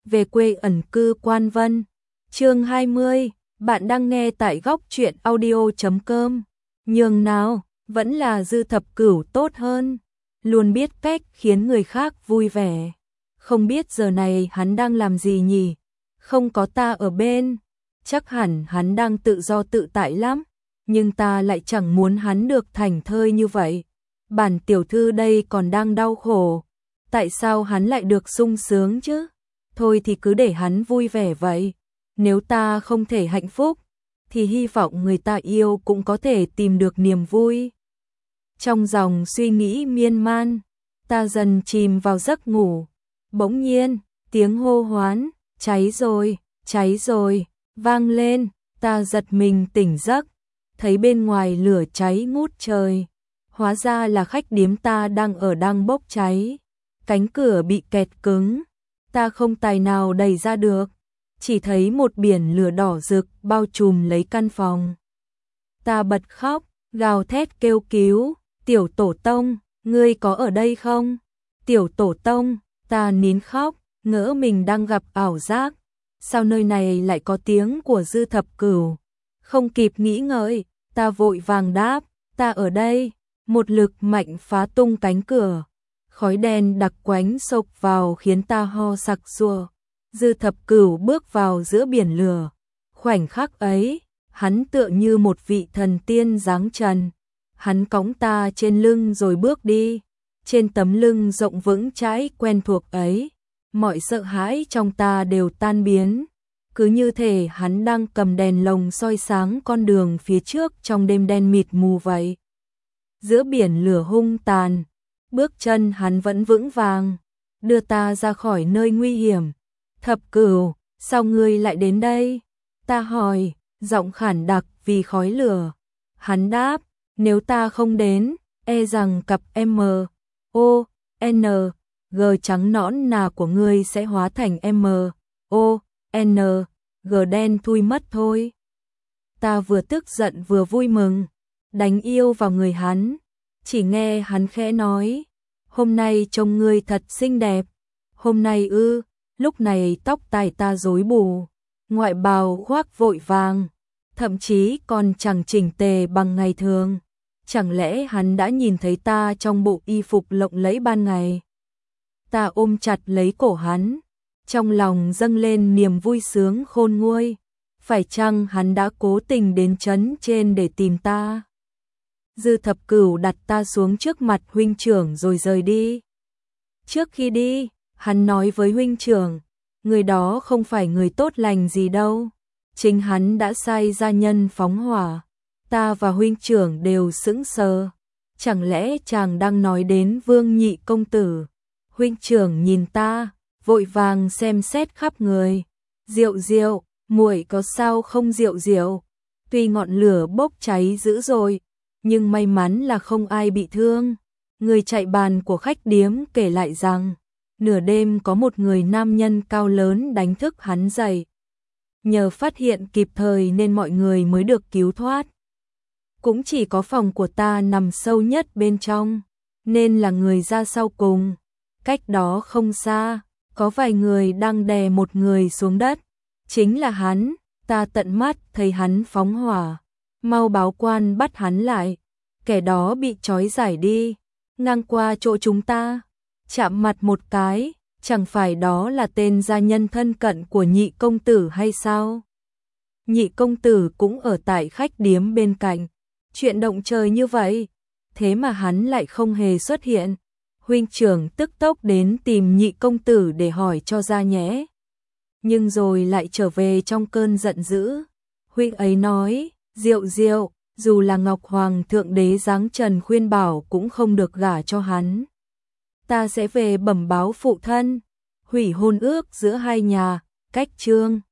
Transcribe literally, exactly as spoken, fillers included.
về quê ẩn cư Quan Vân. Chương hai mươi, bạn đang nghe tại góc truyện audio chấm com. Nhường nào, vẫn là Dư Thập Cửu tốt hơn, luôn biết cách khiến người khác vui vẻ. Không biết giờ này hắn đang làm gì nhỉ? Không có ta ở bên, chắc hẳn hắn đang tự do tự tại lắm, nhưng ta lại chẳng muốn hắn được thảnh thơi như vậy. Bản tiểu thư đây còn đang đau khổ, tại sao hắn lại được sung sướng chứ? Thôi thì cứ để hắn vui vẻ vậy. Nếu ta không thể hạnh phúc, thì hy vọng người ta yêu cũng có thể tìm được niềm vui. Trong dòng suy nghĩ miên man, ta dần chìm vào giấc ngủ. Bỗng nhiên, tiếng hô hoán, cháy rồi, cháy rồi, vang lên, ta giật mình tỉnh giấc, thấy bên ngoài lửa cháy ngút trời. Hóa ra là khách điếm ta đang ở đang bốc cháy. Cánh cửa bị kẹt cứng, ta không tài nào đẩy ra được, chỉ thấy một biển lửa đỏ rực bao trùm lấy căn phòng. Ta bật khóc, gào thét kêu cứu, tiểu tổ tông, ngươi có ở đây không? Tiểu tổ tông, ta nín khóc, ngỡ mình đang gặp ảo giác. Sao nơi này lại có tiếng của Dư Thập Cửu? Không kịp nghĩ ngợi, ta vội vàng đáp, ta ở đây. Một lực mạnh phá tung cánh cửa, khói đen đặc quánh xộc vào khiến ta ho sặc sụa. Dư Thập Cửu bước vào giữa biển lửa. Khoảnh khắc ấy, hắn tựa như một vị thần tiên giáng trần. Hắn cõng ta trên lưng rồi bước đi. Trên tấm lưng rộng vững chãi quen thuộc ấy, mọi sợ hãi trong ta đều tan biến. Cứ như thể hắn đang cầm đèn lồng soi sáng con đường phía trước trong đêm đen mịt mù vậy. Giữa biển lửa hung tàn, bước chân hắn vẫn vững vàng, đưa ta ra khỏi nơi nguy hiểm. Thập Cửu, sao ngươi lại đến đây? Ta hỏi, giọng khản đặc vì khói lửa. Hắn đáp, nếu ta không đến, e rằng cặp M, O, N, G trắng nõn nà của ngươi sẽ hóa thành M, O, N, G đen thui mất thôi. Ta vừa tức giận vừa vui mừng, đánh yêu vào người hắn. Chỉ nghe hắn khẽ nói, hôm nay trông ngươi thật xinh đẹp. Hôm nay ư? Lúc này tóc tai ta rối bù, ngoại bào khoác vội vàng, thậm chí còn chẳng chỉnh tề bằng ngày thường. Chẳng lẽ hắn đã nhìn thấy ta trong bộ y phục lộng lẫy ban ngày? Ta ôm chặt lấy cổ hắn, trong lòng dâng lên niềm vui sướng khôn nguôi. Phải chăng hắn đã cố tình đến trấn trên để tìm ta? Dư Thập Cửu đặt ta xuống trước mặt huynh trưởng rồi rời đi. Trước khi đi, hắn nói với huynh trưởng, người đó không phải người tốt lành gì đâu. Chính hắn đã sai gia nhân phóng hỏa. Ta và huynh trưởng đều sững sờ. Chẳng lẽ chàng đang nói đến Vương Nhị công tử? Huynh trưởng nhìn ta, vội vàng xem xét khắp người. Diệu Diệu, muội có sao không Diệu Diệu? Tuy ngọn lửa bốc cháy dữ dội, nhưng may mắn là không ai bị thương. Người chạy bàn của khách điếm kể lại rằng, nửa đêm có một người nam nhân cao lớn đánh thức hắn dậy. Nhờ phát hiện kịp thời nên mọi người mới được cứu thoát. Cũng chỉ có phòng của ta nằm sâu nhất bên trong, nên là người ra sau cùng. Cách đó không xa, có vài người đang đè một người xuống đất. Chính là hắn, ta tận mắt thấy hắn phóng hỏa. Mau báo quan bắt hắn lại. Kẻ đó bị trói giải đi, ngang qua chỗ chúng ta, chạm mặt một cái, chẳng phải đó là tên gia nhân thân cận của Nhị công tử hay sao? Nhị công tử cũng ở tại khách điếm bên cạnh. Chuyện động trời như vậy, thế mà hắn lại không hề xuất hiện. Huynh trưởng tức tốc đến tìm Nhị công tử để hỏi cho ra nhé. Nhưng rồi lại trở về trong cơn giận dữ. Huynh ấy nói, Diệu Diệu, dù là Ngọc Hoàng thượng đế giáng trần khuyên bảo cũng không được gả cho hắn. Ta sẽ về bẩm báo phụ thân, hủy hôn ước giữa hai nhà, cách chương.